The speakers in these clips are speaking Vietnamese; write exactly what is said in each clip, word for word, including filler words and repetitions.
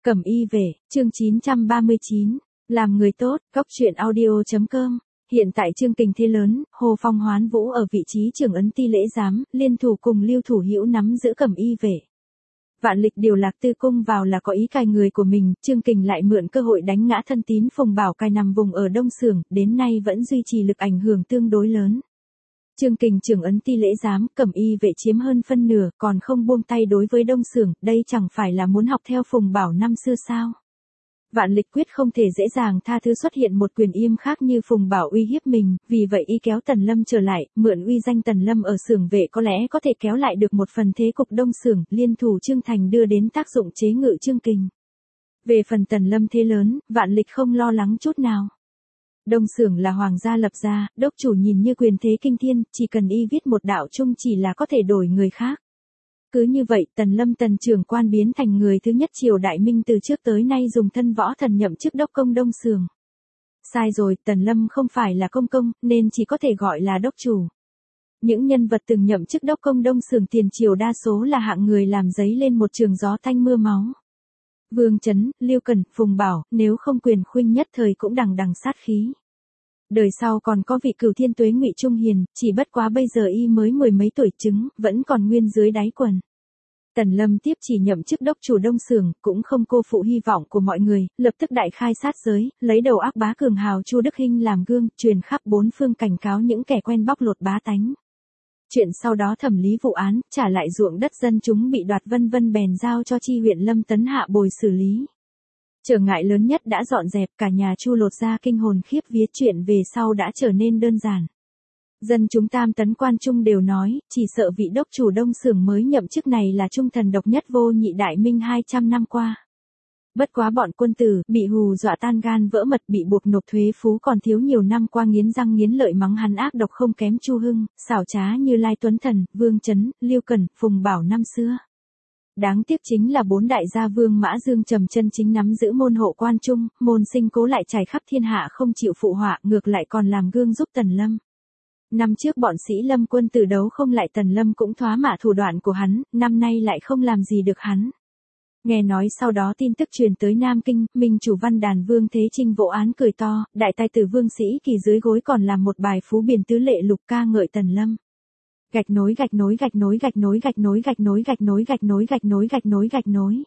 Cẩm y về, chương chín trăm ba mươi chín, làm người tốt, góc truyện audio.com. Hiện tại chương kình thế lớn, Hồ Phong hoán vũ ở vị trí trưởng ấn ti lễ giám, liên thủ cùng Lưu Thủ Hữu nắm giữ Cẩm y về. Vạn lịch điều Lạc Tư cung vào là có ý cài người của mình, chương kình lại mượn cơ hội đánh ngã thân tín Phùng Bảo cài nằm vùng ở Đông Xưởng, đến nay vẫn duy trì lực ảnh hưởng tương đối lớn. Chương kình trưởng ấn ti lễ giám, Cẩm y vệ chiếm hơn phân nửa, còn không buông tay đối với Đông Xưởng, đây chẳng phải là muốn học theo Phùng Bảo năm xưa sao? Vạn lịch quyết không thể dễ dàng tha thứ xuất hiện một quyền yêm khác như Phùng Bảo uy hiếp mình, vì vậy y kéo Tần Lâm trở lại, mượn uy danh Tần Lâm ở xưởng vệ có lẽ có thể kéo lại được một phần thế cục Đông Xưởng, liên thủ Trương Thành đưa đến tác dụng chế ngự chương kình. Về phần Tần Lâm thế lớn, vạn lịch không lo lắng chút nào. Đông Xưởng là hoàng gia lập ra, đốc chủ nhìn như quyền thế kinh thiên, chỉ cần y viết một đạo chung chỉ là có thể đổi người khác. Cứ như vậy, Tần Lâm Tần trưởng quan biến thành người thứ nhất triều đại Minh từ trước tới nay dùng thân võ thần nhậm chức đốc công Đông Xưởng. Sai rồi, Tần Lâm không phải là công công, nên chỉ có thể gọi là đốc chủ. Những nhân vật từng nhậm chức đốc công Đông Xưởng tiền triều đa số là hạng người làm dấy lên một trường gió tanh mưa máu. Vương Chấn, Lưu Cần, Phùng Bảo, nếu không quyền khuynh nhất thời cũng đằng đằng sát khí. Đời sau còn có vị Cửu Thiên Tuế Ngụy Trung Hiền, chỉ bất quá bây giờ y mới mười mấy tuổi trứng, vẫn còn nguyên dưới đáy quần. Tần Lâm tiếp chỉ nhậm chức đốc chủ Đông Xưởng, cũng không cô phụ hy vọng của mọi người, lập tức đại khai sát giới, lấy đầu ác bá cường hào Chu Đức Hinh làm gương, truyền khắp bốn phương cảnh cáo những kẻ quen bóc lột bá tánh. Chuyện sau đó thẩm lý vụ án, trả lại ruộng đất dân chúng bị đoạt vân vân bèn giao cho chi huyện Lâm Tấn Hạ bồi xử lý. Trở ngại lớn nhất đã dọn dẹp, cả nhà Chu lột ra kinh hồn khiếp vía, chuyện về sau đã trở nên đơn giản. Dân chúng Tam Tấn quan trung đều nói, chỉ sợ vị đốc chủ Đông Xưởng mới nhậm chức này là trung thần độc nhất vô nhị đại Minh hai trăm năm qua. Bất quá bọn quân tử, bị hù dọa tan gan vỡ mật, bị buộc nộp thuế phú còn thiếu nhiều năm qua nghiến răng nghiến lợi mắng hắn ác độc không kém Chu Hưng, xảo trá như Lai Tuấn Thần, Vương Chấn, Lưu Cần, Phùng Bảo năm xưa. Đáng tiếc chính là bốn đại gia Vương Mã Dương trầm chân chính nắm giữ môn hộ quan trung, môn sinh cố lại trải khắp thiên hạ không chịu phụ họa, ngược lại còn làm gương giúp Tần Lâm. Năm trước bọn sĩ Lâm quân tử đấu không lại Tần Lâm cũng thoá mạ thủ đoạn của hắn, năm nay lại không làm gì được hắn. Nghe nói sau đó tin tức truyền tới Nam Kinh, Minh chủ Văn Đàn Vương Thế Trinh vỗ án cười to, đại tài tử Vương Sĩ Kỳ dưới gối còn làm một bài phú biển tứ lệ lục ca ngợi Tần Lâm. Gạch nối gạch nối gạch nối gạch nối gạch nối gạch nối gạch nối gạch nối gạch nối gạch nối gạch nối.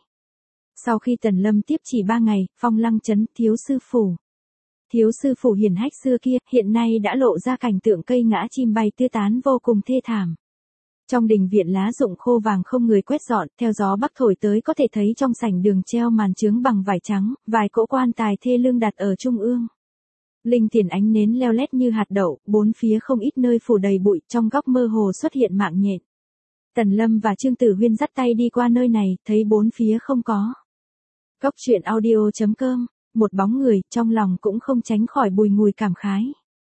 Sau khi Tần Lâm tiếp chỉ ba ngày, phong lăng chấn thiếu sư phủ. Thiếu sư phủ hiển hách xưa kia, hiện nay đã lộ ra cảnh tượng cây ngã chim bay tứ tán vô cùng thê thảm. Trong đình viện lá rụng khô vàng không người quét dọn, theo gió bắc thổi tới có thể thấy trong sảnh đường treo màn chướng bằng vải trắng, vài cỗ quan tài thê lương đặt ở trung ương. Linh tiền ánh nến leo lét như hạt đậu, bốn phía không ít nơi phủ đầy bụi, trong góc mơ hồ xuất hiện mạng nhện. Tần Lâm và Trương Tử Huyên dắt tay đi qua nơi này, thấy bốn phía không có. Góc truyện audio.com, một bóng người, trong lòng cũng không tránh khỏi bùi ngùi cảm khái.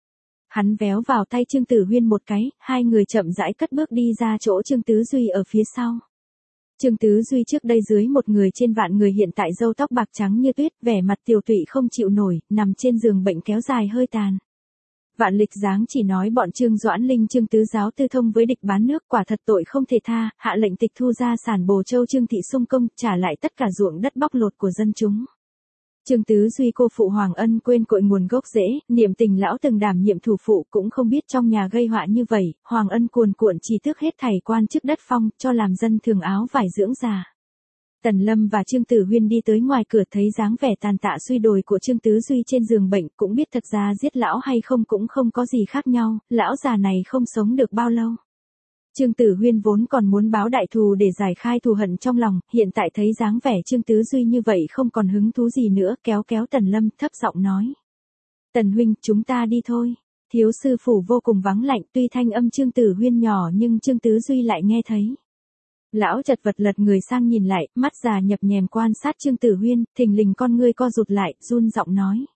Hắn véo vào tay Trương Tử Huyên một cái, hai người chậm rãi cất bước đi ra chỗ Trương Tứ Duy ở phía sau. Trương Tứ Duy trước đây dưới một người trên vạn người, hiện tại râu tóc bạc trắng như tuyết, vẻ mặt tiều tụy không chịu nổi, nằm trên giường bệnh kéo dài hơi tàn. Vạn lịch dáng chỉ nói bọn Trương Doãn Linh Trương Tứ giáo tư thông với địch bán nước, quả thật tội không thể tha, hạ lệnh tịch thu gia sản Bồ Châu Trương thị sung công, trả lại tất cả ruộng đất bóc lột của dân chúng. Trương Tứ Duy cô phụ Hoàng Ân quên cội nguồn gốc rễ, niệm tình lão từng đảm nhiệm thủ phụ, cũng không biết trong nhà gây họa như vậy, Hoàng Ân cuồn cuộn chỉ tước hết thảy quan chức đất phong, cho làm dân thường áo vải dưỡng già. Tần Lâm và Trương Tử Huyên đi tới ngoài cửa, thấy dáng vẻ tàn tạ suy đồi của Trương Tứ Duy trên giường bệnh, cũng biết thật ra giết lão hay không cũng không có gì khác nhau, lão già này không sống được bao lâu. Trương Tử Huyên vốn còn muốn báo đại thù để giải khai thù hận trong lòng, hiện tại thấy dáng vẻ Trương Tứ Duy như vậy không còn hứng thú gì nữa, kéo kéo Tần Lâm, thấp giọng nói. Tần huynh, chúng ta đi thôi. Thiếu sư phủ vô cùng vắng lạnh, tuy thanh âm Trương Tử Huyên nhỏ nhưng Trương Tứ Duy lại nghe thấy. Lão chật vật lật người sang nhìn lại, mắt già nhập nhèm quan sát Trương Tử Huyên, thình lình con ngươi co rụt lại, run giọng nói.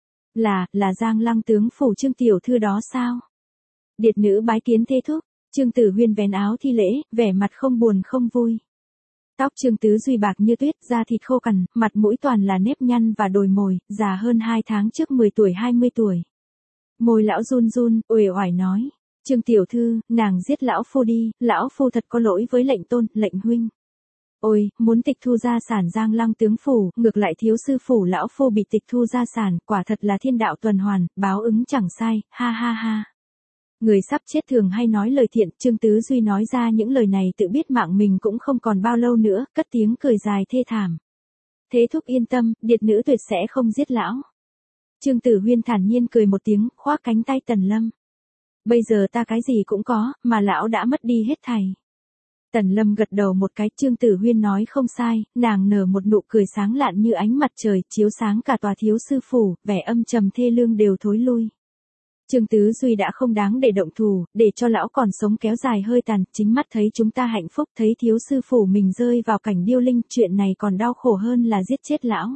Là, là Giang Lăng tướng phủ Trương tiểu thư đó sao? Điệt nữ bái kiến thê thúc. Trương Tử Huyên vén áo thi lễ, vẻ mặt không buồn không vui. Tóc Trương Tứ Duy bạc như tuyết, da thịt khô cằn, mặt mũi toàn là nếp nhăn và đồi mồi, già hơn hai tháng trước mười tuổi hai mươi tuổi. Môi lão run run, uể oải nói. Trương tiểu thư, nàng giết lão phu đi, lão phu thật có lỗi với lệnh tôn, lệnh huynh. Ôi, muốn tịch thu gia sản Giang Lăng tướng phủ, ngược lại thiếu sư phủ lão phu bị tịch thu gia sản, quả thật là thiên đạo tuần hoàn, báo ứng chẳng sai, ha ha ha. Người sắp chết thường hay nói lời thiện, Trương Tứ Duy nói ra những lời này tự biết mạng mình cũng không còn bao lâu nữa, cất tiếng cười dài thê thảm. Thế thúc yên tâm, điệt nữ tuyệt sẽ không giết lão. Trương Tử Huyên thản nhiên cười một tiếng, khoác cánh tay Tần Lâm. Bây giờ ta cái gì cũng có, mà lão đã mất đi hết thảy. Tần Lâm gật đầu một cái, Trương Tử Huyên nói không sai, nàng nở một nụ cười sáng lạn như ánh mặt trời, chiếu sáng cả tòa thiếu sư phủ, vẻ âm trầm thê lương đều thối lui. Trương Tứ Duy đã không đáng để động thủ, để cho lão còn sống kéo dài hơi tàn, chính mắt thấy chúng ta hạnh phúc, thấy thiếu sư phủ mình rơi vào cảnh điêu linh, chuyện này còn đau khổ hơn là giết chết lão.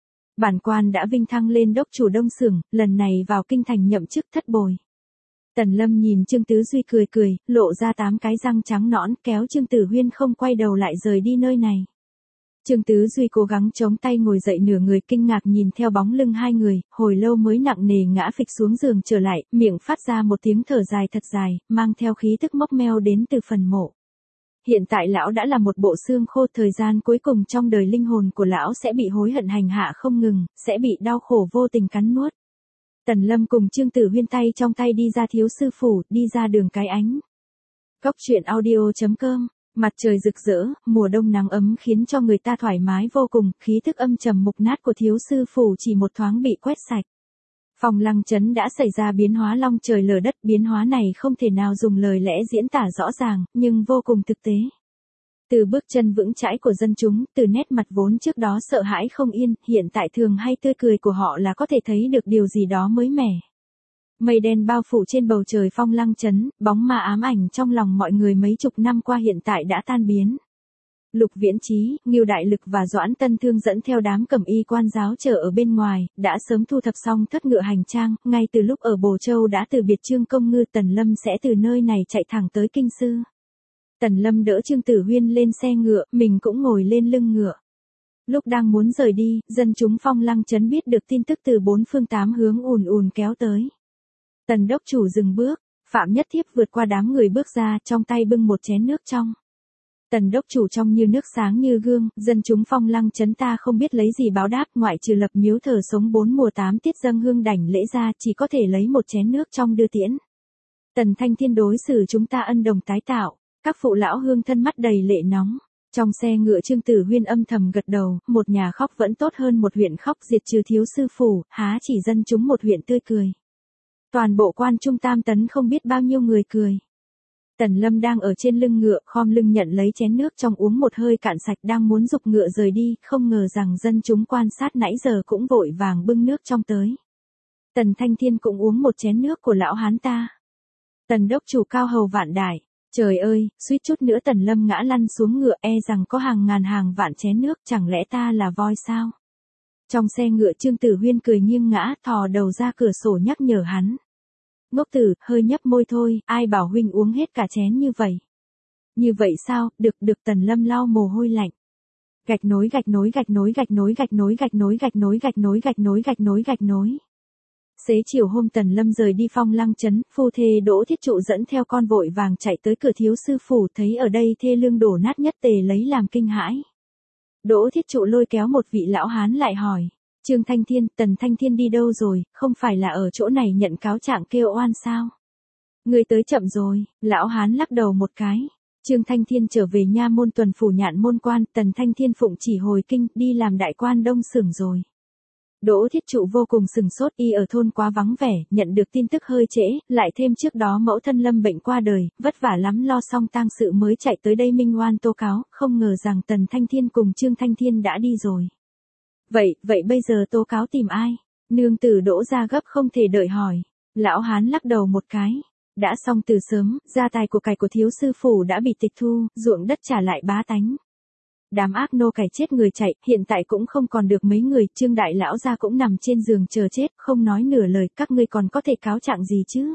Bản quan đã vinh thăng lên đốc chủ Đông Xưởng, lần này vào kinh thành nhậm chức thất bồi. Tần Lâm nhìn Trương Tứ Duy cười cười, lộ ra tám cái răng trắng nõn, kéo Trương Tử Huyên không quay đầu lại rời đi nơi này. Trương Tứ Duy cố gắng chống tay ngồi dậy nửa người, kinh ngạc nhìn theo bóng lưng hai người, hồi lâu mới nặng nề ngã phịch xuống giường trở lại, miệng phát ra một tiếng thở dài thật dài, mang theo khí tức mốc meo đến từ phần mộ. Hiện tại lão đã là một bộ xương khô, thời gian cuối cùng trong đời linh hồn của lão sẽ bị hối hận hành hạ không ngừng, sẽ bị đau khổ vô tình cắn nuốt. Tần Lâm cùng Trương Tử Huyên tay trong tay đi ra thiếu sư phủ, đi ra đường Cái Ánh. Cốc truyện audio chấm com. Mặt trời rực rỡ, mùa đông nắng ấm khiến cho người ta thoải mái vô cùng, khí thức âm trầm mục nát của thiếu sư phủ chỉ một thoáng bị quét sạch. Phong Lăng Trấn đã xảy ra biến hóa long trời lở đất, biến hóa này không thể nào dùng lời lẽ diễn tả rõ ràng, nhưng vô cùng thực tế. Từ bước chân vững chãi của dân chúng, từ nét mặt vốn trước đó sợ hãi không yên, hiện tại thường hay tươi cười của họ là có thể thấy được điều gì đó mới mẻ. Mây đen bao phủ trên bầu trời Phong Lăng Trấn, bóng ma ám ảnh trong lòng mọi người mấy chục năm qua hiện tại đã tan biến. Lục Viễn Chí, Ngưu Đại Lực và Doãn Tân Thương dẫn theo đám cẩm y quan giáo chờ ở bên ngoài, đã sớm thu thập xong thất ngựa hành trang, ngay từ lúc ở Bồ Châu đã từ biệt Trương Công Ngư. Tần Lâm sẽ từ nơi này chạy thẳng tới Kinh Sư. Tần Lâm đỡ Trương Tử Huyên lên xe ngựa, mình cũng ngồi lên lưng ngựa. Lúc đang muốn rời đi, dân chúng Phong Lăng Trấn biết được tin tức từ bốn phương tám hướng ùn ùn kéo tới. Tần đốc chủ dừng bước, Phạm Nhất Thiếp vượt qua đám người bước ra, trong tay bưng một chén nước trong. Tần đốc chủ trong như nước sáng như gương, dân chúng Phong Lăng Trấn ta không biết lấy gì báo đáp, ngoại trừ lập miếu thờ sống bốn mùa tám tiết dâng hương đảnh lễ ra, chỉ có thể lấy một chén nước trong đưa tiễn. Tần Thanh Thiên đối xử chúng ta ân đồng tái tạo, các phụ lão hương thân mắt đầy lệ nóng. Trong xe ngựa Trương Tử Huyên âm thầm gật đầu, một nhà khóc vẫn tốt hơn một huyện khóc, diệt trừ thiếu sư phủ, há chỉ dân chúng một huyện tươi cười. Toàn bộ quan trung tam tấn không biết bao nhiêu người cười. Tần Lâm đang ở trên lưng ngựa, khom lưng nhận lấy chén nước trong uống một hơi cạn sạch, đang muốn giục ngựa rời đi, không ngờ rằng dân chúng quan sát nãy giờ cũng vội vàng bưng nước trong tới. Tần Thanh Thiên cũng uống một chén nước của lão hán ta. Tần đốc chủ cao hầu vạn đại. Trời ơi, suýt chút nữa Tần Lâm ngã lăn xuống ngựa, e rằng có hàng ngàn hàng vạn chén nước, chẳng lẽ ta là voi sao? Trong xe ngựa Trương Tử Huyên cười nghiêng ngã, thò đầu ra cửa sổ nhắc nhở hắn. Ngốc tử, hơi nhấp môi thôi, ai bảo huynh uống hết cả chén như vậy? Như vậy sao, được được Tần Lâm lau mồ hôi lạnh. Gạch nối gạch nối gạch nối gạch nối gạch nối gạch nối gạch nối gạch nối gạch nối gạch nối gạch nối. Xế chiều hôm Tần Lâm rời đi Phong Lăng Trấn, phu thê Đỗ Thiết Trụ dẫn theo con vội vàng chạy tới cửa thiếu sư phủ, thấy ở đây thê lương đổ nát nhất tề lấy làm kinh hãi. Đỗ Thiết Trụ lôi kéo một vị lão hán lại hỏi, Trương Thanh Thiên, Tần Thanh Thiên đi đâu rồi, không phải là ở chỗ này nhận cáo trạng kêu oan sao? Người tới chậm rồi, lão hán lắc đầu một cái. Trương Thanh Thiên trở về nha môn tuần phủ Nhạn Môn quan, Tần Thanh Thiên phụng chỉ hồi kinh, đi làm đại quan Đông Xưởng rồi. Đỗ Thiết Trụ vô cùng sừng sốt, y ở thôn quá vắng vẻ, nhận được tin tức hơi trễ, lại thêm trước đó mẫu thân Lâm bệnh qua đời, vất vả lắm lo xong tang sự mới chạy tới đây minh oan tố cáo, không ngờ rằng Tần Thanh Thiên cùng Trương Thanh Thiên đã đi rồi. Vậy, vậy bây giờ tố cáo tìm ai? Nương tử Đỗ ra gấp không thể đợi hỏi. Lão hán lắc đầu một cái. Đã xong từ sớm, gia tài của cải của thiếu sư phủ đã bị tịch thu, ruộng đất trả lại bá tánh. Đám ác nô cày chết người chạy, hiện tại cũng không còn được mấy người, Trương đại lão gia cũng nằm trên giường chờ chết, không nói nửa lời, các ngươi còn có thể cáo trạng gì chứ?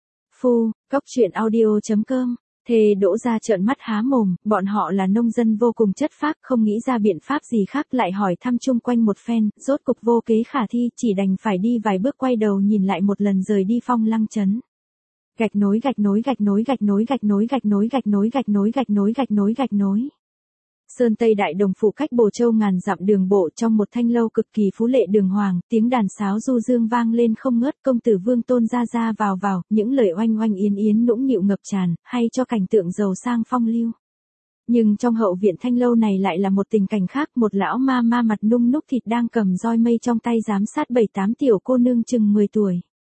Phu, cốc truyện audio chấm com. Thề Đỗ ra trợn mắt há mồm, bọn họ là nông dân vô cùng chất phác, không nghĩ ra biện pháp gì khác, lại hỏi thăm chung quanh một phen, rốt cục vô kế khả thi, chỉ đành phải đi vài bước quay đầu nhìn lại một lần rời đi Phong Lăng Trấn. Gạch nối gạch nối gạch nối gạch nối gạch nối gạch nối gạch nối gạch nối gạch nối gạch nối gạch nối. Sơn Tây Đại Đồng phủ cách Bồ Châu ngàn dặm đường bộ, trong một thanh lâu cực kỳ phú lệ đường hoàng, tiếng đàn sáo du dương vang lên không ngớt, công tử Vương Tôn ra ra vào vào, những lời oanh oanh yến yến nũng nịu ngập tràn, hay cho cảnh tượng giàu sang phong lưu. Nhưng trong hậu viện thanh lâu này lại là một tình cảnh khác, một lão ma ma mặt nung núc thịt đang cầm roi mây trong tay giám sát bảy tám tiểu cô nương chừng mười tuổi.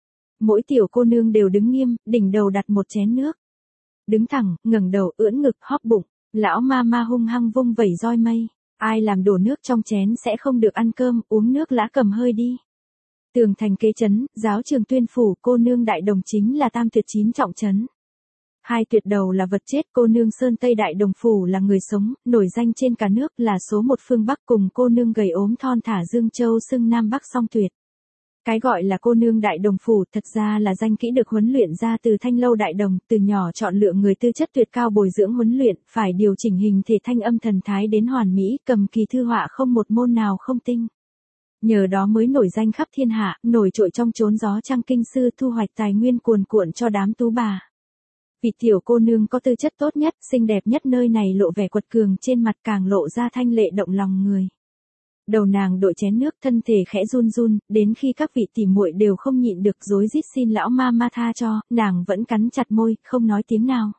Mỗi tiểu cô nương đều đứng nghiêm, đỉnh đầu đặt một chén nước. Đứng thẳng, ngẩng đầu, ưỡn ngực, hóp bụng, lão ma ma hung hăng vung vẩy roi mây. Ai làm đổ nước trong chén sẽ không được ăn cơm, uống nước lã cầm hơi đi. Tường thành kế trấn, giáo trường tuyên phủ, cô nương Đại Đồng chính là tam tuyệt chín trọng trấn. Hai tuyệt đầu là vật chết, cô nương Sơn Tây Đại Đồng phủ là người sống, nổi danh trên cả nước, là số một phương Bắc, cùng cô nương gầy ốm thon thả Dương Châu xưng Nam Bắc song tuyệt. Cái gọi là cô nương Đại Đồng phủ thật ra là danh kỹ được huấn luyện ra từ thanh lâu Đại Đồng, từ nhỏ chọn lựa người tư chất tuyệt cao bồi dưỡng huấn luyện, phải điều chỉnh hình thể thanh âm thần thái đến hoàn mỹ, cầm kỳ thư họa không một môn nào không tinh. Nhờ đó mới nổi danh khắp thiên hạ, nổi trội trong chốn gió trăng kinh sư, thu hoạch tài nguyên cuồn cuộn cho đám tú bà. Vị tiểu cô nương có tư chất tốt nhất, xinh đẹp nhất nơi này lộ vẻ quật cường, trên mặt càng lộ ra thanh lệ động lòng người. Đầu nàng đội chén nước, thân thể khẽ run run, đến khi các vị tỉ muội đều không nhịn được rối rít xin lão ma ma tha cho, nàng vẫn cắn chặt môi, không nói tiếng nào.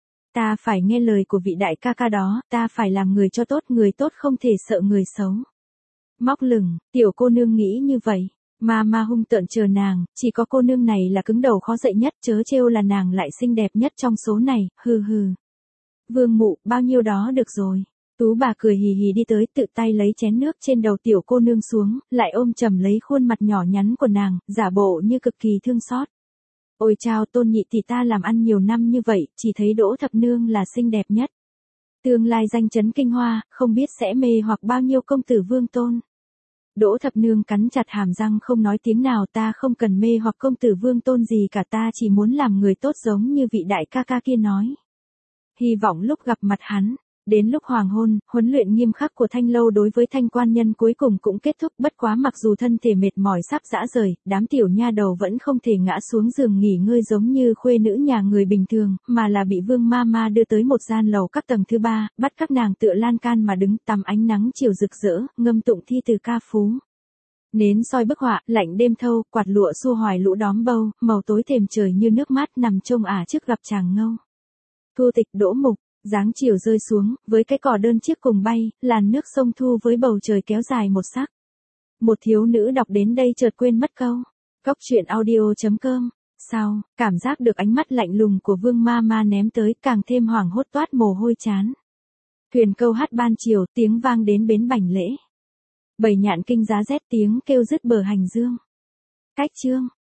Ta phải nghe lời của vị đại ca ca đó, ta phải làm người cho tốt, người tốt không thể sợ người xấu. Móc lửng, tiểu cô nương nghĩ như vậy. Ma ma hung tợn chờ nàng, chỉ có cô nương này là cứng đầu khó dậy nhất, chớ trêu là nàng lại xinh đẹp nhất trong số này, hừ hừ. Vương mụ, bao nhiêu đó được rồi. Tú bà cười hì hì đi tới, tự tay lấy chén nước trên đầu tiểu cô nương xuống, lại ôm chầm lấy khuôn mặt nhỏ nhắn của nàng, giả bộ như cực kỳ thương xót. Ôi chao, Tôn nhị tỷ ta làm ăn nhiều năm như vậy, chỉ thấy Đỗ thập nương là xinh đẹp nhất. Tương lai danh chấn kinh hoa, không biết sẽ mê hoặc bao nhiêu công tử Vương Tôn. Đỗ thập nương cắn chặt hàm răng không nói tiếng nào, ta không cần mê hoặc công tử Vương Tôn gì cả, ta chỉ muốn làm người tốt giống như vị đại ca ca kia nói. Hy vọng lúc gặp mặt hắn. Đến lúc hoàng hôn, huấn luyện nghiêm khắc của thanh lâu đối với thanh quan nhân cuối cùng cũng kết thúc, bất quá mặc dù thân thể mệt mỏi sắp rã rời, đám tiểu nha đầu vẫn không thể ngã xuống giường nghỉ ngơi giống như khuê nữ nhà người bình thường, mà là bị Vương ma ma đưa tới một gian lầu các tầng thứ ba, bắt các nàng tựa lan can mà đứng tắm ánh nắng chiều rực rỡ, ngâm tụng thi từ ca phú. Nến soi bức họa, lạnh đêm thâu, quạt lụa xua hoài lũ đóm bâu, màu tối thềm trời như nước mát nằm trông ả trước gặp chàng ngâu. Thu tịch Đỗ Mục. Dáng chiều rơi xuống, với cái cỏ đơn chiếc cùng bay, làn nước sông thu với bầu trời kéo dài một sắc. Một thiếu nữ đọc đến đây chợt quên mất câu. Cốc truyện audio chấm com. Sau, cảm giác được ánh mắt lạnh lùng của Vương ma ma ném tới, càng thêm hoảng hốt toát mồ hôi chán. Thuyền câu hát ban chiều, tiếng vang đến bến Bành Lễ. Bầy nhạn kinh giá rét, tiếng kêu dứt bờ hành dương. Cách chương.